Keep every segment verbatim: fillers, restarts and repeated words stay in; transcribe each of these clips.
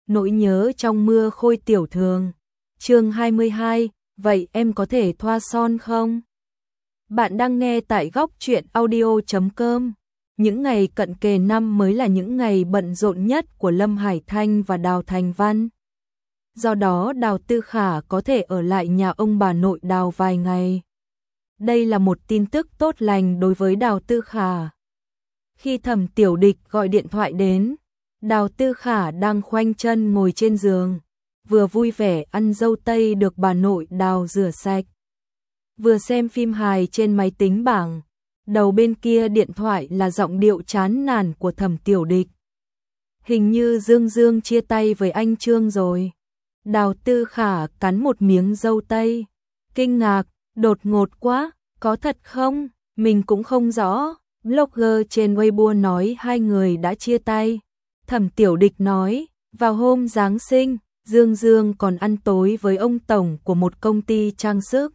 Nỗi nhớ trong mưa khôi tiểu thường. Chương hai mươi hai, vậy em có thể thoa son không? Bạn đang nghe tại góc truyện audio chấm com. Những ngày cận kề năm mới là những ngày bận rộn nhất của Lâm Hải Thanh và Đào Thành Văn. Do đó Đào Tư Khả có thể ở lại nhà ông bà nội Đào vài ngày. Đây là một tin tức tốt lành đối với Đào Tư Khả. Khi Thẩm Tiểu Địch gọi điện thoại đến, Đào Tư Khả đang khoanh chân ngồi trên giường, vừa vui vẻ ăn dâu tây được bà nội Đào rửa sạch, vừa xem phim hài trên máy tính bảng. Đầu bên kia điện thoại là giọng điệu chán nản của Thẩm Tiểu Địch. Hình như Dương Dương chia tay với anh Trương rồi. Đào Tư Khả cắn một miếng dâu tây, kinh ngạc, đột ngột quá, có thật không? Mình cũng không rõ. Blogger trên Weibo nói hai người đã chia tay. Thẩm Tiểu Địch nói, vào hôm Giáng sinh, Dương Dương còn ăn tối với ông tổng của một công ty trang sức.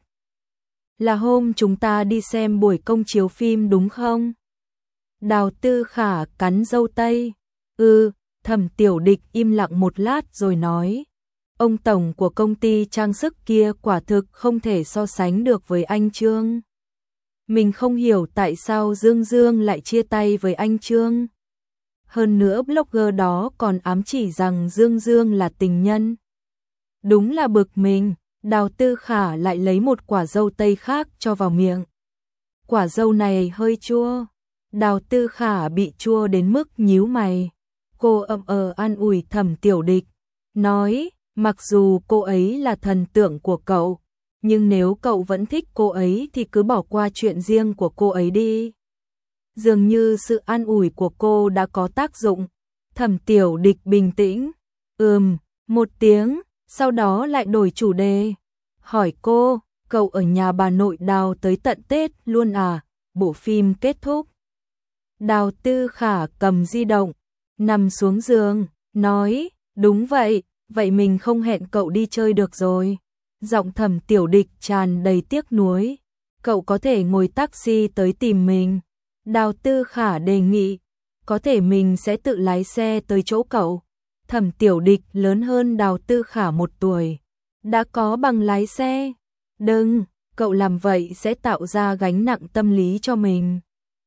Là hôm chúng ta đi xem buổi công chiếu phim đúng không? Đào Tư Khả cắn dâu tây. Ừ, Thẩm Tiểu Địch im lặng một lát rồi nói, ông tổng của công ty trang sức kia quả thực không thể so sánh được với anh Trương. Mình không hiểu tại sao Dương Dương lại chia tay với anh Trương. Hơn nữa blogger đó còn ám chỉ rằng Dương Dương là tình nhân. Đúng là bực mình. Đào Tư Khả lại lấy một quả dâu tây khác cho vào miệng. Quả dâu này hơi chua. Đào Tư Khả bị chua đến mức nhíu mày. Cô ậm ờ an ủi Thẩm Tiểu Địch, nói, mặc dù cô ấy là thần tượng của cậu, nhưng nếu cậu vẫn thích cô ấy thì cứ bỏ qua chuyện riêng của cô ấy đi. Dường như sự an ủi của cô đã có tác dụng. Thẩm Tiểu Địch bình tĩnh, ừm, một tiếng, sau đó lại đổi chủ đề. Hỏi cô, cậu ở nhà bà nội Đào tới tận Tết luôn à? Bộ phim kết thúc. Đào Tư Khả cầm di động, nằm xuống giường, nói, đúng vậy, vậy mình không hẹn cậu đi chơi được rồi. Giọng Thẩm Tiểu Địch tràn đầy tiếc nuối, cậu có thể ngồi taxi tới tìm mình. Đào Tư Khả đề nghị, có thể mình sẽ tự lái xe tới chỗ cậu. Thẩm Tiểu Địch lớn hơn Đào Tư Khả một tuổi, đã có bằng lái xe. Đừng, cậu làm vậy sẽ tạo ra gánh nặng tâm lý cho mình.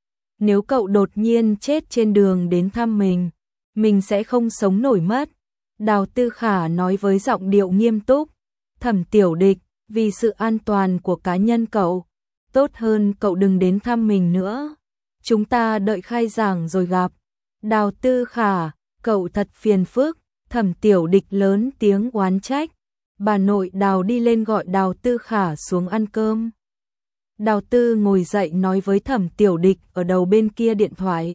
Nếu cậu đột nhiên chết trên đường đến thăm mình, mình sẽ không sống nổi mất. Đào Tư Khả nói với giọng điệu nghiêm túc. Thẩm Tiểu Địch, vì sự an toàn của cá nhân cậu, tốt hơn cậu đừng đến thăm mình nữa. Chúng ta đợi khai giảng rồi gặp. Đào Tư Khả, cậu thật phiền phức. Thẩm Tiểu Địch lớn tiếng oán trách. Bà nội Đào đi lên gọi Đào Tư Khả xuống ăn cơm. Đào Tư ngồi dậy nói với Thẩm Tiểu Địch ở đầu bên kia điện thoại.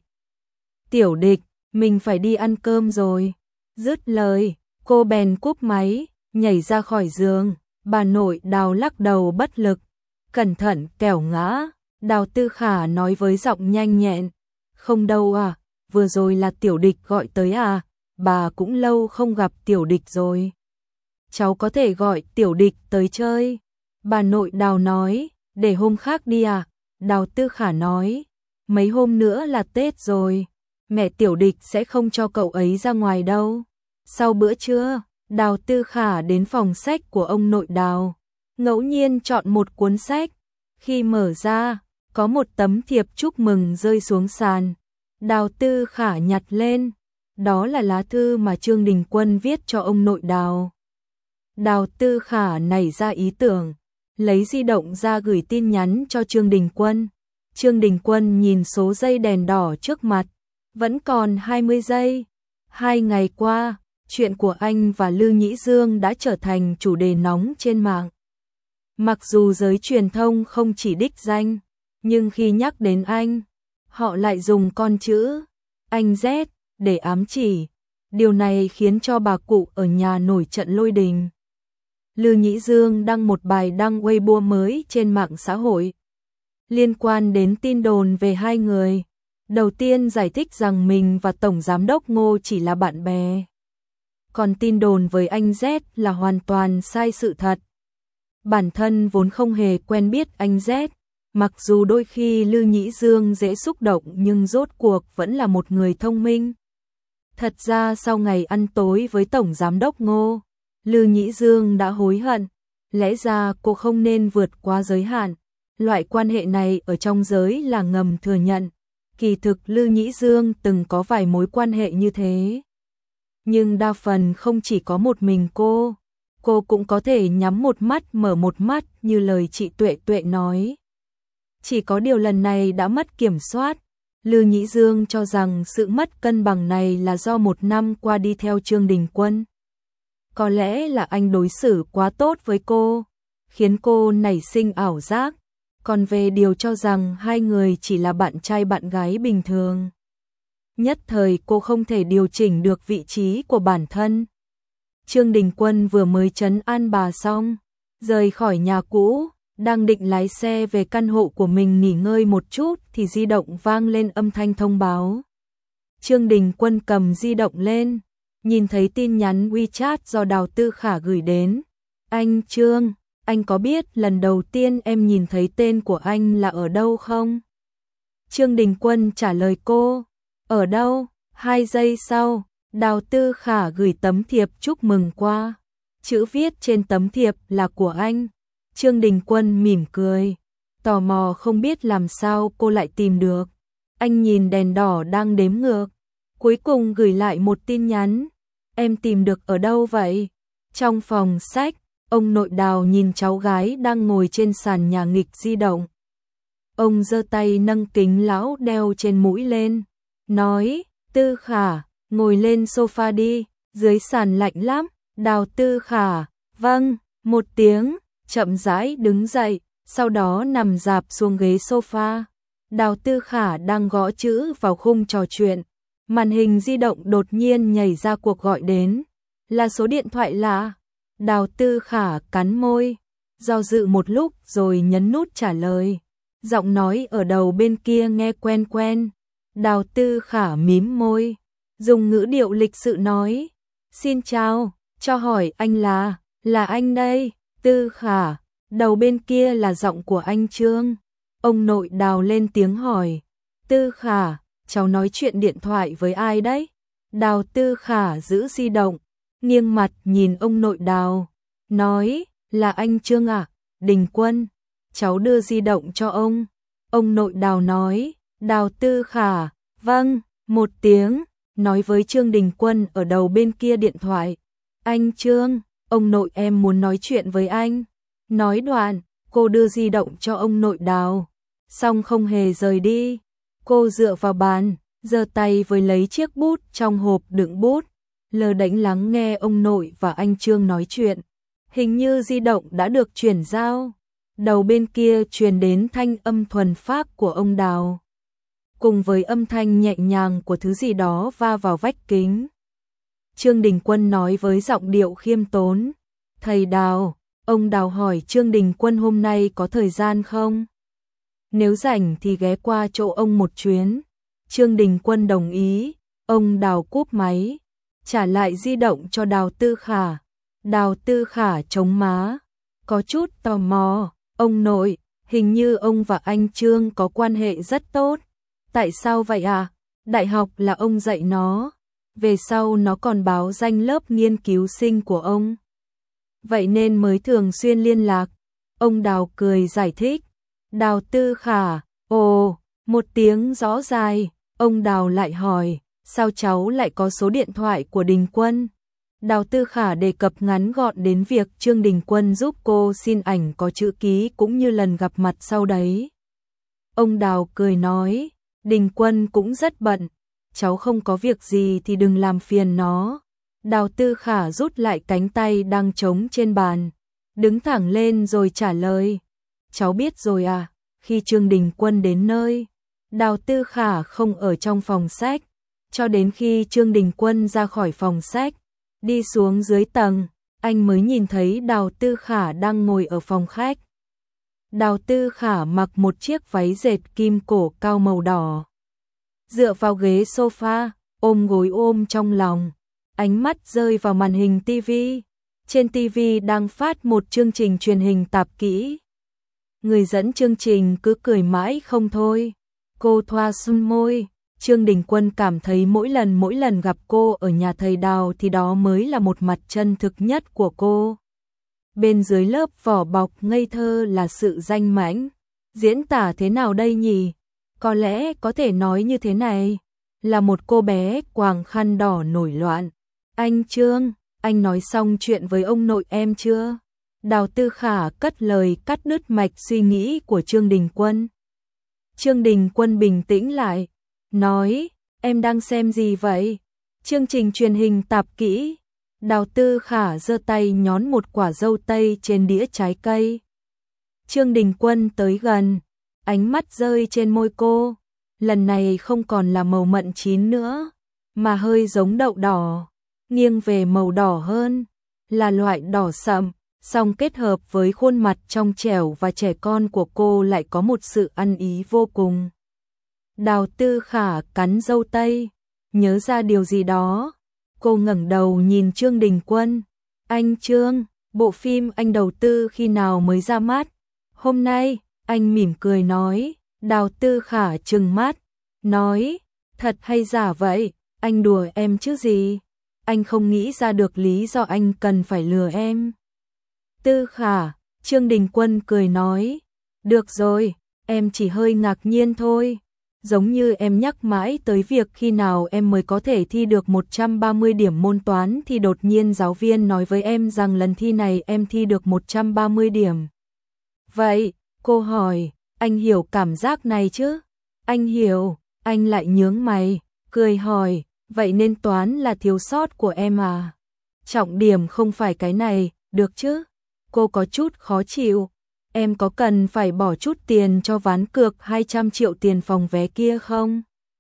Tiểu Địch, mình phải đi ăn cơm rồi. Dứt lời, cô bèn cúp máy, nhảy ra khỏi giường. Bà nội Đào lắc đầu bất lực. Cẩn thận kẻo ngã. Đào Tư Khả nói với giọng nhanh nhẹn. Không đâu à, vừa rồi là Tiểu Địch gọi tới à, bà cũng lâu không gặp Tiểu Địch rồi. Cháu có thể gọi Tiểu Địch tới chơi. Bà nội Đào nói, để hôm khác đi à. Đào Tư Khả nói, mấy hôm nữa là Tết rồi, mẹ Tiểu Địch sẽ không cho cậu ấy ra ngoài đâu. Sau bữa trưa, Đào Tư Khả đến phòng sách của ông nội Đào, ngẫu nhiên chọn một cuốn sách. Khi mở ra, có một tấm thiệp chúc mừng rơi xuống sàn. Đào Tư Khả nhặt lên, đó là lá thư mà Trương Đình Quân viết cho ông nội Đào. Đào Tư Khả nảy ra ý tưởng, lấy di động ra gửi tin nhắn cho Trương Đình Quân. Trương Đình Quân nhìn số giây đèn đỏ trước mặt, vẫn còn hai mươi giây. Hai ngày qua, chuyện của anh và Lư Nhĩ Dương đã trở thành chủ đề nóng trên mạng. Mặc dù giới truyền thông không chỉ đích danh, nhưng khi nhắc đến anh, họ lại dùng con chữ anh Z để ám chỉ. Điều này khiến cho bà cụ ở nhà nổi trận lôi đình. Lư Nhĩ Dương đăng một bài đăng Weibo mới trên mạng xã hội liên quan đến tin đồn về hai người. Đầu tiên giải thích rằng mình và Tổng Giám đốc Ngô chỉ là bạn bè. Còn tin đồn với anh Z là hoàn toàn sai sự thật. Bản thân vốn không hề quen biết anh Z, mặc dù đôi khi Lư Nhĩ Dương dễ xúc động nhưng rốt cuộc vẫn là một người thông minh. Thật ra sau ngày ăn tối với Tổng Giám đốc Ngô, Lư Nhĩ Dương đã hối hận. Lẽ ra cô không nên vượt quá giới hạn. Loại quan hệ này ở trong giới là ngầm thừa nhận. Kỳ thực Lư Nhĩ Dương từng có vài mối quan hệ như thế. Nhưng đa phần không chỉ có một mình cô. Cô cũng có thể nhắm một mắt mở một mắt như lời chị Tuệ Tuệ nói. Chỉ có điều lần này đã mất kiểm soát. Lư Nhĩ Dương cho rằng sự mất cân bằng này là do một năm qua đi theo Trương Đình Quân. Có lẽ là anh đối xử quá tốt với cô, khiến cô nảy sinh ảo giác. Còn về điều cho rằng hai người chỉ là bạn trai bạn gái bình thường. Nhất thời cô không thể điều chỉnh được vị trí của bản thân. Trương Đình Quân vừa mới trấn an bà xong, rời khỏi nhà cũ, đang định lái xe về căn hộ của mình nghỉ ngơi một chút thì di động vang lên âm thanh thông báo. Trương Đình Quân cầm di động lên, nhìn thấy tin nhắn WeChat do Đào Tư Khả gửi đến. Anh Trương, anh có biết lần đầu tiên em nhìn thấy tên của anh là ở đâu không? Trương Đình Quân trả lời cô, ở đâu? Hai giây sau, Đào Tư Khả gửi tấm thiệp chúc mừng qua. Chữ viết trên tấm thiệp là của anh. Trương Đình Quân mỉm cười, tò mò không biết làm sao cô lại tìm được. Anh nhìn đèn đỏ đang đếm ngược, cuối cùng gửi lại một tin nhắn. Em tìm được ở đâu vậy? Trong phòng sách, ông nội Đào nhìn cháu gái đang ngồi trên sàn nhà nghịch di động. Ông giơ tay nâng kính lão đeo trên mũi lên, nói, Tư Khả, ngồi lên sofa đi, dưới sàn lạnh lắm. Đào Tư Khả, vâng, một tiếng, chậm rãi đứng dậy, sau đó nằm rạp xuống ghế sofa. Đào Tư Khả đang gõ chữ vào khung trò chuyện. Màn hình di động đột nhiên nhảy ra cuộc gọi đến. Là số điện thoại lạ. Đào Tư Khả cắn môi, do dự một lúc rồi nhấn nút trả lời. Giọng nói ở đầu bên kia nghe quen quen. Đào Tư Khả mím môi, dùng ngữ điệu lịch sự nói, xin chào, cho hỏi anh là, là anh đây. Tư Khả, đầu bên kia là giọng của anh Trương. Ông nội Đào lên tiếng hỏi, Tư Khả, cháu nói chuyện điện thoại với ai đấy? Đào Tư Khả giữ di động, nghiêng mặt nhìn ông nội Đào, nói, là anh Trương à? Đình Quân, cháu đưa di động cho ông. Ông nội Đào nói, Đào Tư Khả, vâng, một tiếng, nói với Trương Đình Quân ở đầu bên kia điện thoại. Anh Trương, ông nội em muốn nói chuyện với anh. Nói đoạn, cô đưa di động cho ông nội Đào, xong không hề rời đi. Cô dựa vào bàn, giơ tay với lấy chiếc bút trong hộp đựng bút, lờ đễnh lắng nghe ông nội và anh Trương nói chuyện. Hình như di động đã được chuyển giao. Đầu bên kia truyền đến thanh âm thuần phác của ông Đào, cùng với âm thanh nhẹ nhàng của thứ gì đó va vào vách kính. Trương Đình Quân nói với giọng điệu khiêm tốn, thầy Đào. Ông Đào hỏi Trương Đình Quân hôm nay có thời gian không? Nếu rảnh thì ghé qua chỗ ông một chuyến. Trương Đình Quân đồng ý. Ông Đào cúp máy, trả lại di động cho Đào Tư Khả. Đào Tư Khả chống má, có chút tò mò. Ông nội, hình như ông và anh Trương có quan hệ rất tốt. Tại sao vậy à? Đại học là ông dạy nó, về sau nó còn báo danh lớp nghiên cứu sinh của ông, vậy nên mới thường xuyên liên lạc. Ông Đào cười giải thích. Đào Tư Khả, ồ, một tiếng rõ dài. Ông Đào lại hỏi, sao cháu lại có số điện thoại của Đình Quân? Đào Tư Khả đề cập ngắn gọn đến việc Trương Đình Quân giúp cô xin ảnh có chữ ký cũng như lần gặp mặt sau đấy. Ông Đào cười nói, Đình Quân cũng rất bận, cháu không có việc gì thì đừng làm phiền nó. Đào Tư Khả rút lại cánh tay đang trống trên bàn, đứng thẳng lên rồi trả lời, cháu biết rồi à. Khi Trương Đình Quân đến nơi, Đào Tư Khả không ở trong phòng sách, cho đến khi Trương Đình Quân ra khỏi phòng sách, đi xuống dưới tầng, anh mới nhìn thấy Đào Tư Khả đang ngồi ở phòng khách. Đào Tư Khả mặc một chiếc váy dệt kim cổ cao màu đỏ, dựa vào ghế sofa, ôm gối ôm trong lòng, ánh mắt rơi vào màn hình tivi. Trên tivi đang phát một chương trình truyền hình tạp kỹ. Người dẫn chương trình cứ cười mãi không thôi. Cô thoa son môi, Trương Đình Quân cảm thấy mỗi lần mỗi lần gặp cô ở nhà thầy Đào thì đó mới là một mặt chân thực nhất của cô. Bên dưới lớp vỏ bọc ngây thơ là sự danh mãnh. Diễn tả thế nào đây nhỉ? Có lẽ có thể nói như thế này, là một cô bé quàng khăn đỏ nổi loạn. Anh Trương, anh nói xong chuyện với ông nội em chưa? Đào Tư Khả cất lời cắt đứt mạch suy nghĩ của Trương Đình Quân. Trương Đình Quân bình tĩnh lại, nói, em đang xem gì vậy? Chương trình truyền hình tạp kỹ. Đào Tư Khả giơ tay nhón một quả dâu tây trên đĩa trái cây. Trương Đình Quân tới gần, ánh mắt rơi trên môi cô, lần này không còn là màu mận chín nữa, mà hơi giống đậu đỏ, nghiêng về màu đỏ hơn, là loại đỏ sậm, song kết hợp với khuôn mặt trong trẻo và trẻ con của cô lại có một sự ăn ý vô cùng. Đào Tư Khả cắn dâu tây, nhớ ra điều gì đó, cô ngẩng đầu nhìn Trương Đình Quân. Anh Trương, bộ phim anh đầu tư khi nào mới ra mắt? Hôm nay, anh mỉm cười nói. Đào Tư Khả trừng mắt, nói, thật hay giả vậy, anh đùa em chứ gì? Anh không nghĩ ra được lý do anh cần phải lừa em. Tư Khả, Trương Đình Quân cười nói, được rồi, em chỉ hơi ngạc nhiên thôi. Giống như em nhắc mãi tới việc khi nào em mới có thể thi được một trăm ba mươi điểm môn toán thì đột nhiên giáo viên nói với em rằng lần thi này em thi được một trăm ba mươi điểm. Vậy, cô hỏi, anh hiểu cảm giác này chứ? Anh hiểu, anh lại nhướng mày, cười hỏi, vậy nên toán là thiếu sót của em à? Trọng điểm không phải cái này, được chứ? Cô có chút khó chịu. Em có cần phải bỏ chút tiền cho ván cược hai trăm triệu tiền phòng vé kia không?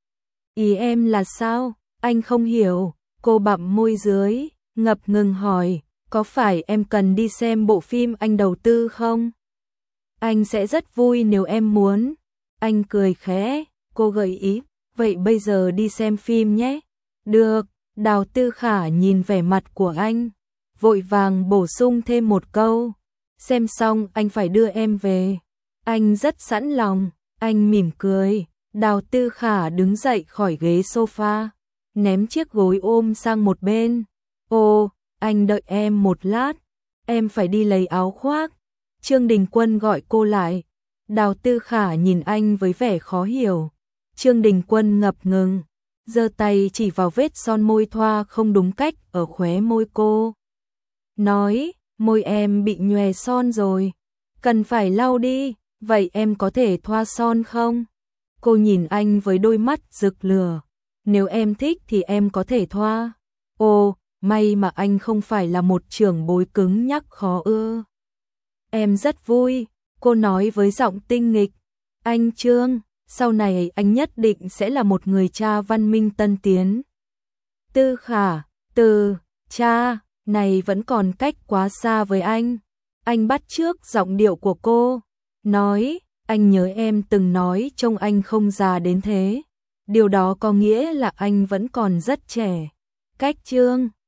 Ý em là sao? Anh không hiểu. Cô bặm môi dưới, ngập ngừng hỏi, có phải em cần đi xem bộ phim anh đầu tư không? Anh sẽ rất vui nếu em muốn. Anh cười khẽ, cô gợi ý, vậy bây giờ đi xem phim nhé. Được, Đào Tư Khả nhìn vẻ mặt của anh, vội vàng bổ sung thêm một câu. Xem xong anh phải đưa em về. Anh rất sẵn lòng, anh mỉm cười. Đào Tư Khả đứng dậy khỏi ghế sofa, ném chiếc gối ôm sang một bên. Ô, anh đợi em một lát, em phải đi lấy áo khoác. Trương Đình Quân gọi cô lại. Đào Tư Khả nhìn anh với vẻ khó hiểu. Trương Đình Quân ngập ngừng, giơ tay chỉ vào vết son môi thoa không đúng cách ở khóe môi cô. Nói, môi em bị nhòe son rồi, cần phải lau đi, vậy em có thể thoa son không? Cô nhìn anh với đôi mắt rực lửa. Nếu em thích thì em có thể thoa. Ồ, may mà anh không phải là một trưởng bối cứng nhắc khó ưa. Em rất vui, cô nói với giọng tinh nghịch. Anh Trương, sau này anh nhất định sẽ là một người cha văn minh tân tiến. Tư Khả, từ, cha, này vẫn còn cách quá xa với anh. Anh bắt chước giọng điệu của cô, nói, anh nhớ em từng nói trông anh không già đến thế. Điều đó có nghĩa là anh vẫn còn rất trẻ. Cách Trương